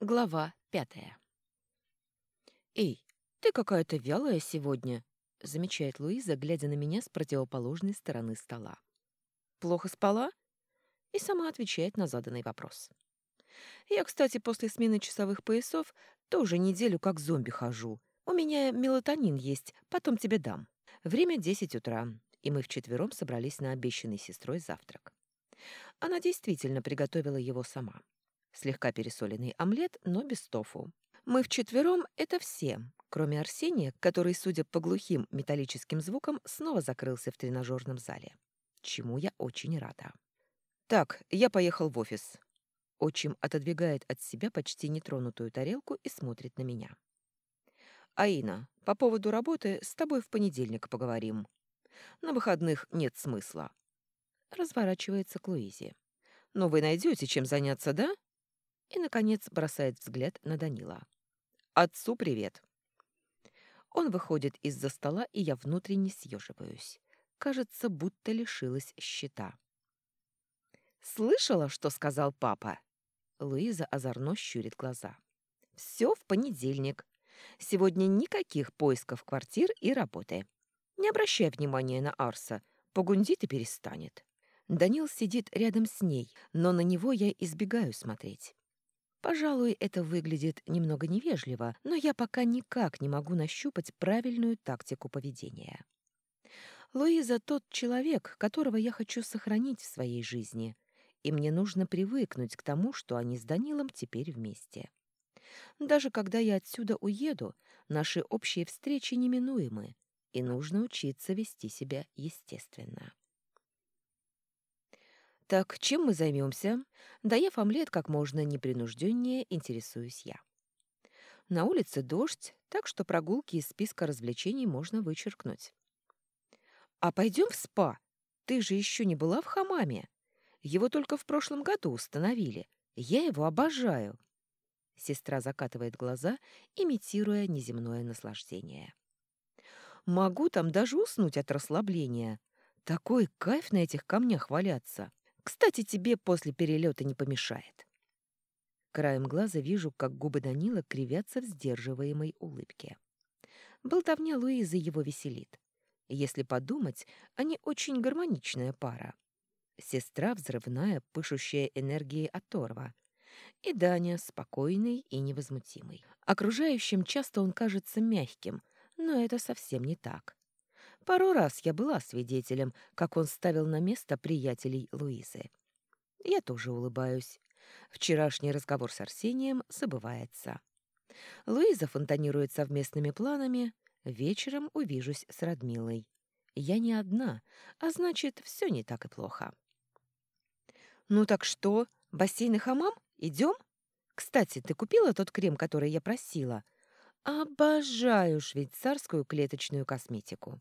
Глава 5. «Эй, ты какая-то вялая сегодня», — замечает Луиза, глядя на меня с противоположной стороны стола. «Плохо спала?» И сама отвечает на заданный вопрос. «Я, кстати, после смены часовых поясов тоже неделю как зомби хожу. У меня мелатонин есть, потом тебе дам». Время 10 утра, и мы вчетвером собрались на обещанный сестрой завтрак. Она действительно приготовила его сама. Слегка пересоленный омлет, но без тофу. Мы вчетвером — это все, кроме Арсения, который, судя по глухим металлическим звукам, снова закрылся в тренажерном зале. Чему я очень рада. «Так, я поехал в офис». Отчим отодвигает от себя почти нетронутую тарелку и смотрит на меня. «Аина, по поводу работы с тобой в понедельник поговорим. На выходных нет смысла». Разворачивается к Луизе. «Но вы найдете, чем заняться, да?» И, наконец, бросает взгляд на Данила. «Отцу привет». Он выходит из-за стола, и я внутренне съеживаюсь. Кажется, будто лишилась щита. «Слышала, что сказал папа?» Луиза озорно щурит глаза. «Все в понедельник. Сегодня никаких поисков квартир и работы. Не обращай внимания на Арса. Погундит и перестанет». Данил сидит рядом с ней, но на него я избегаю смотреть. Пожалуй, это выглядит немного невежливо, но я пока никак не могу нащупать правильную тактику поведения. Луиза тот человек, которого я хочу сохранить в своей жизни, и мне нужно привыкнуть к тому, что они с Данилом теперь вместе. Даже когда я отсюда уеду, наши общие встречи неминуемы, и нужно учиться вести себя естественно. Так, чем мы займемся? Доев омлет как можно непринужденнее, интересуюсь я. На улице дождь, так что прогулки из списка развлечений можно вычеркнуть. «А пойдем в спа? Ты же еще не была в хамаме. Его только в прошлом году установили. Я его обожаю». Сестра закатывает глаза, имитируя неземное наслаждение. «Могу там даже уснуть от расслабления. Такой кайф на этих камнях валяться. Кстати, тебе после перелета не помешает». Краем глаза вижу, как губы Данила кривятся в сдерживаемой улыбке. Болтовня Луизы его веселит. Если подумать, они очень гармоничная пара. Сестра взрывная, пышущая энергией оторва. И Даня спокойный и невозмутимый. Окружающим часто он кажется мягким, но это совсем не так. Пару раз я была свидетелем, как он ставил на место приятелей Луизы. Я тоже улыбаюсь. Вчерашний разговор с Арсением забывается. Луиза фонтанирует совместными планами. Вечером увижусь с Радмилой. Я не одна, а значит, все не так и плохо. «Ну так что, бассейн и хамам? Идем? Кстати, ты купила тот крем, который я просила? Обожаю швейцарскую клеточную косметику».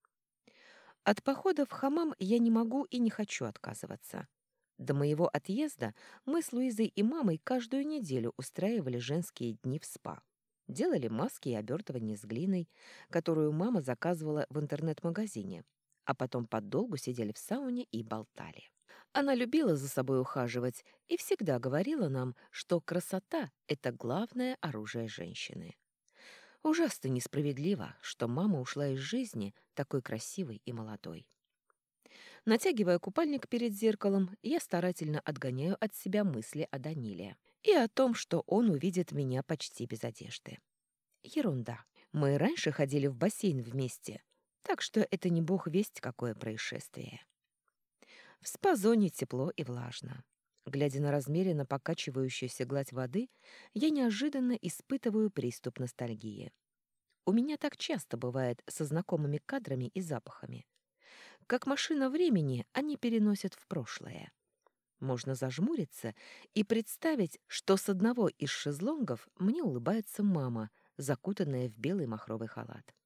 От похода в хамам я не могу и не хочу отказываться. До моего отъезда мы с Луизой и мамой каждую неделю устраивали женские дни в спа. Делали маски и обертывание с глиной, которую мама заказывала в интернет-магазине, а потом подолгу сидели в сауне и болтали. Она любила за собой ухаживать и всегда говорила нам, что красота — это главное оружие женщины. Ужасно несправедливо, что мама ушла из жизни такой красивой и молодой. Натягивая купальник перед зеркалом, я старательно отгоняю от себя мысли о Даниле и о том, что он увидит меня почти без одежды. Ерунда. Мы раньше ходили в бассейн вместе, так что это не бог весть какое происшествие. В спа-зоне тепло и влажно. Глядя на размеренно покачивающуюся гладь воды, я неожиданно испытываю приступ ностальгии. У меня так часто бывает со знакомыми кадрами и запахами. Как машина времени они переносят в прошлое. Можно зажмуриться и представить, что с одного из шезлонгов мне улыбается мама, закутанная в белый махровый халат.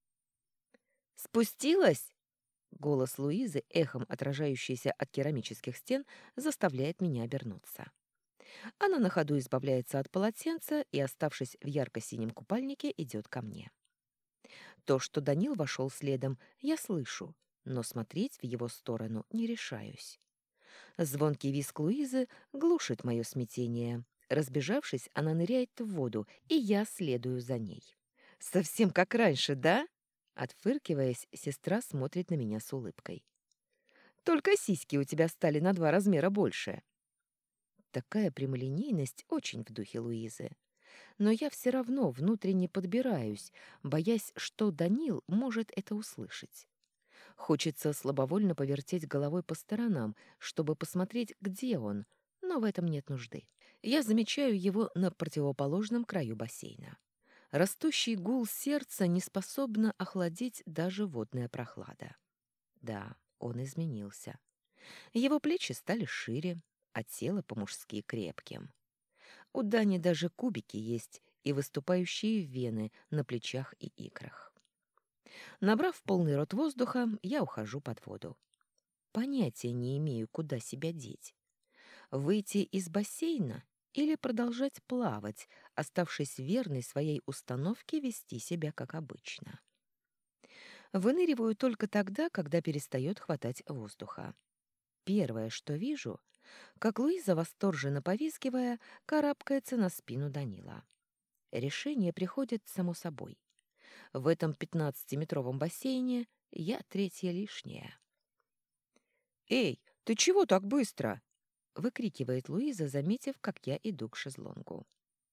«Спустилась?» Голос Луизы, эхом отражающийся от керамических стен, заставляет меня обернуться. Она на ходу избавляется от полотенца и, оставшись в ярко-синем купальнике, идет ко мне. То, что Данил вошел следом, я слышу, но смотреть в его сторону не решаюсь. Звонкий визг Луизы глушит мое смятение, Разбежавшись, она ныряет в воду, и я следую за ней. «Совсем как раньше, да?» Отфыркиваясь, сестра смотрит на меня с улыбкой. «Только сиськи у тебя стали на 2 размера больше». Такая прямолинейность очень в духе Луизы. Но я все равно внутренне подбираюсь, боясь, что Данил может это услышать. Хочется слабовольно повертеть головой по сторонам, чтобы посмотреть, где он, но в этом нет нужды. Я замечаю его на противоположном краю бассейна. Растущий гул сердца не способна охладить даже водная прохлада. Да, он изменился. Его плечи стали шире, а тело по-мужски крепким. У Дани даже кубики есть и выступающие вены на плечах и икрах. Набрав полный рот воздуха, я ухожу под воду. Понятия не имею, куда себя деть. Выйти из бассейна или продолжать плавать, оставшись верной своей установке вести себя как обычно. Выныриваю только тогда, когда перестает хватать воздуха. Первое, что вижу, как Луиза, восторженно повизгивая, карабкается на спину Данила. Решение приходит само собой. В этом 15-метровом бассейне я третья лишняя. «Эй, ты чего так быстро?» — выкрикивает Луиза, заметив, как я иду к шезлонгу.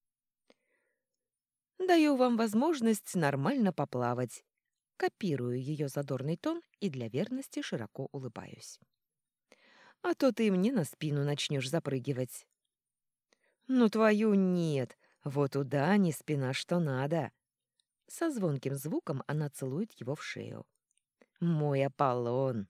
«Даю вам возможность нормально поплавать». Копирую ее задорный тон и для верности широко улыбаюсь. «А то ты мне на спину начнешь запрыгивать». «Ну, твою нет! Вот у Дани спина что надо!» Со звонким звуком она целует его в шею. «Мой Аполлон!»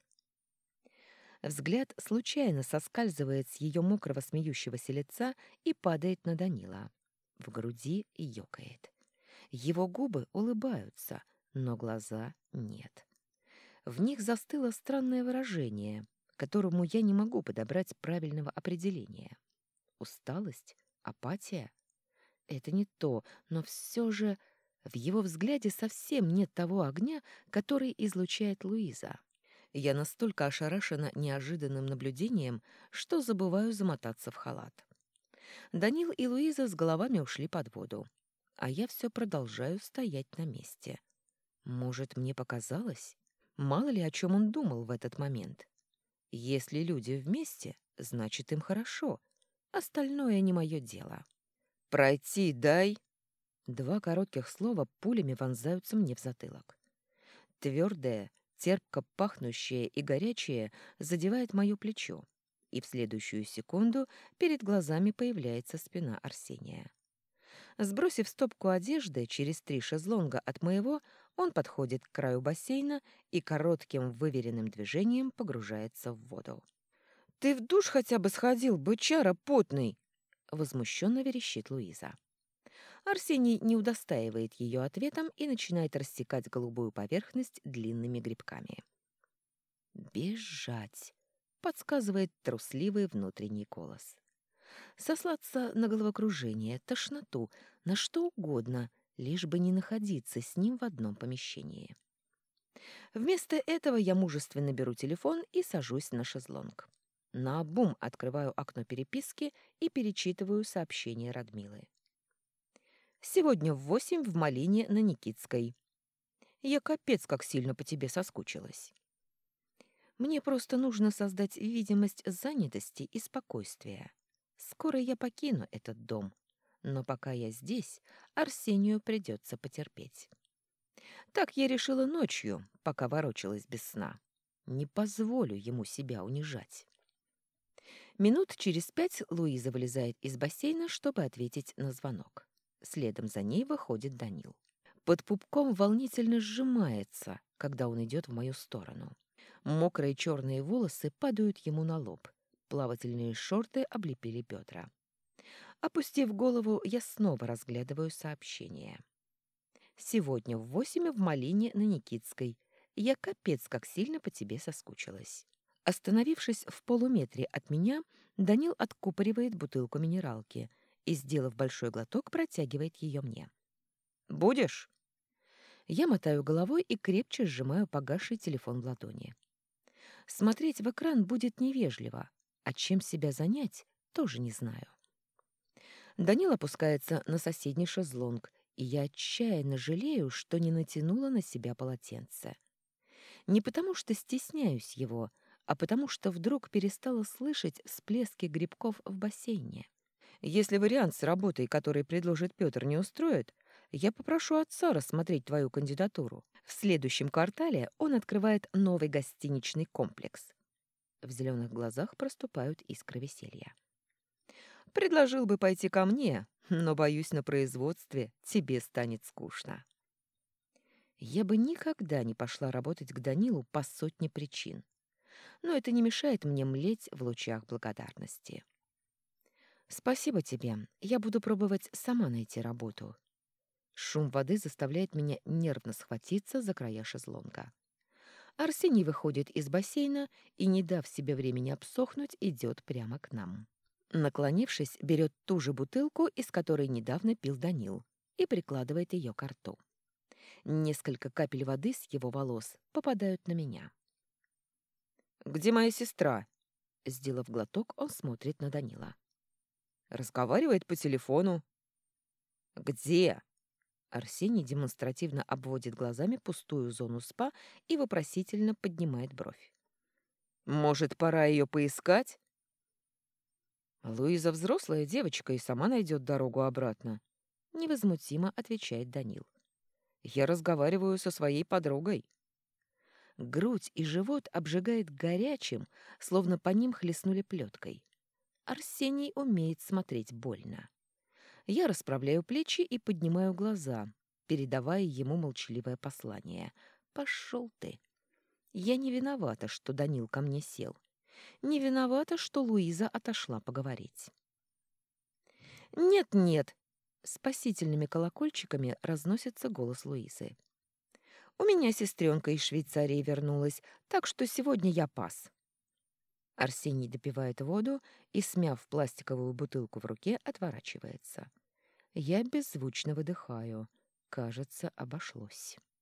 Взгляд случайно соскальзывает с ее мокрого смеющегося лица и падает на Данила. В груди ёкает. Его губы улыбаются, но глаза нет. В них застыло странное выражение, которому я не могу подобрать правильного определения. Усталость? Апатия? Это не то, но все же в его взгляде совсем нет того огня, который излучает Луиза. Я настолько ошарашена неожиданным наблюдением, что забываю замотаться в халат. Данил и Луиза с головами ушли под воду, а я все продолжаю стоять на месте. Может, мне показалось? Мало ли, о чем он думал в этот момент. Если люди вместе, значит, им хорошо. Остальное не мое дело. «Пройти дай!» Два коротких слова пулями вонзаются мне в затылок. Твердое, терпко пахнущее и горячее задевает мое плечо, и в следующую секунду перед глазами появляется спина Арсения. Сбросив стопку одежды через 3 шезлонга от моего, он подходит к краю бассейна и коротким выверенным движением погружается в воду. «Ты в душ хотя бы сходил, бычара потный!» — возмущенно верещит Луиза. Арсений не удостаивает ее ответом и начинает рассекать голубую поверхность длинными грибками. «Бежать!» — подсказывает трусливый внутренний голос. Сослаться на головокружение, тошноту, на что угодно, лишь бы не находиться с ним в одном помещении. Вместо этого я мужественно беру телефон и сажусь на шезлонг. Наобум открываю окно переписки и перечитываю сообщение Радмилы. «Сегодня в 8 в Малине на Никитской. Я капец как сильно по тебе соскучилась. Мне просто нужно создать видимость занятости и спокойствия. Скоро я покину этот дом, но пока я здесь, Арсению придется потерпеть. Так я решила ночью, пока ворочалась без сна. Не позволю ему себя унижать». Минут через 5 Луиза вылезает из бассейна, чтобы ответить на звонок. Следом за ней выходит Данил. Под пупком волнительно сжимается, когда он идет в мою сторону. Мокрые черные волосы падают ему на лоб. Плавательные шорты облепили бедра. Опустив голову, я снова разглядываю сообщение. «Сегодня в 8 в Малине на Никитской. Я капец как сильно по тебе соскучилась». Остановившись в полуметре от меня, Данил откупоривает бутылку минералки и, сделав большой глоток, протягивает ее мне. «Будешь?» Я мотаю головой и крепче сжимаю погасший телефон в ладони. Смотреть в экран будет невежливо, а чем себя занять, тоже не знаю. Данил опускается на соседний шезлонг, и я отчаянно жалею, что не натянула на себя полотенце. Не потому что стесняюсь его, а потому что вдруг перестала слышать всплески грибков в бассейне. Если вариант с работой, который предложит Петр, не устроит, я попрошу отца рассмотреть твою кандидатуру. В следующем квартале он открывает новый гостиничный комплекс. В зеленых глазах проступают искры веселья. Предложил бы пойти ко мне, но, боюсь, на производстве тебе станет скучно. Я бы никогда не пошла работать к Данилу по сотне причин, но это не мешает мне млеть в лучах благодарности. Спасибо тебе, я буду пробовать сама найти работу. Шум воды заставляет меня нервно схватиться за края шезлонга. Арсений выходит из бассейна и, не дав себе времени обсохнуть, идет прямо к нам. Наклонившись, берет ту же бутылку, из которой недавно пил Данил, и прикладывает ее к рту. Несколько капель воды с его волос попадают на меня. «Где моя сестра?» Сделав глоток, он смотрит на Данила. «Разговаривает по телефону». «Где?» Арсений демонстративно обводит глазами пустую зону спа и вопросительно поднимает бровь. «Может, пора ее поискать?» «Луиза взрослая девочка и сама найдет дорогу обратно», — невозмутимо отвечает Данил. «Я разговариваю со своей подругой». Грудь и живот обжигает горячим, словно по ним хлестнули плеткой. Арсений умеет смотреть больно. Я расправляю плечи и поднимаю глаза, передавая ему молчаливое послание. «Пошел ты!» Я не виновата, что Данил ко мне сел. Не виновата, что Луиза отошла поговорить. «Нет-нет!» — спасительными колокольчиками разносится голос Луизы. «У меня сестренка из Швейцарии вернулась, так что сегодня я пас». Арсений допивает воду и, смяв пластиковую бутылку в руке, отворачивается. Я беззвучно выдыхаю. Кажется, обошлось.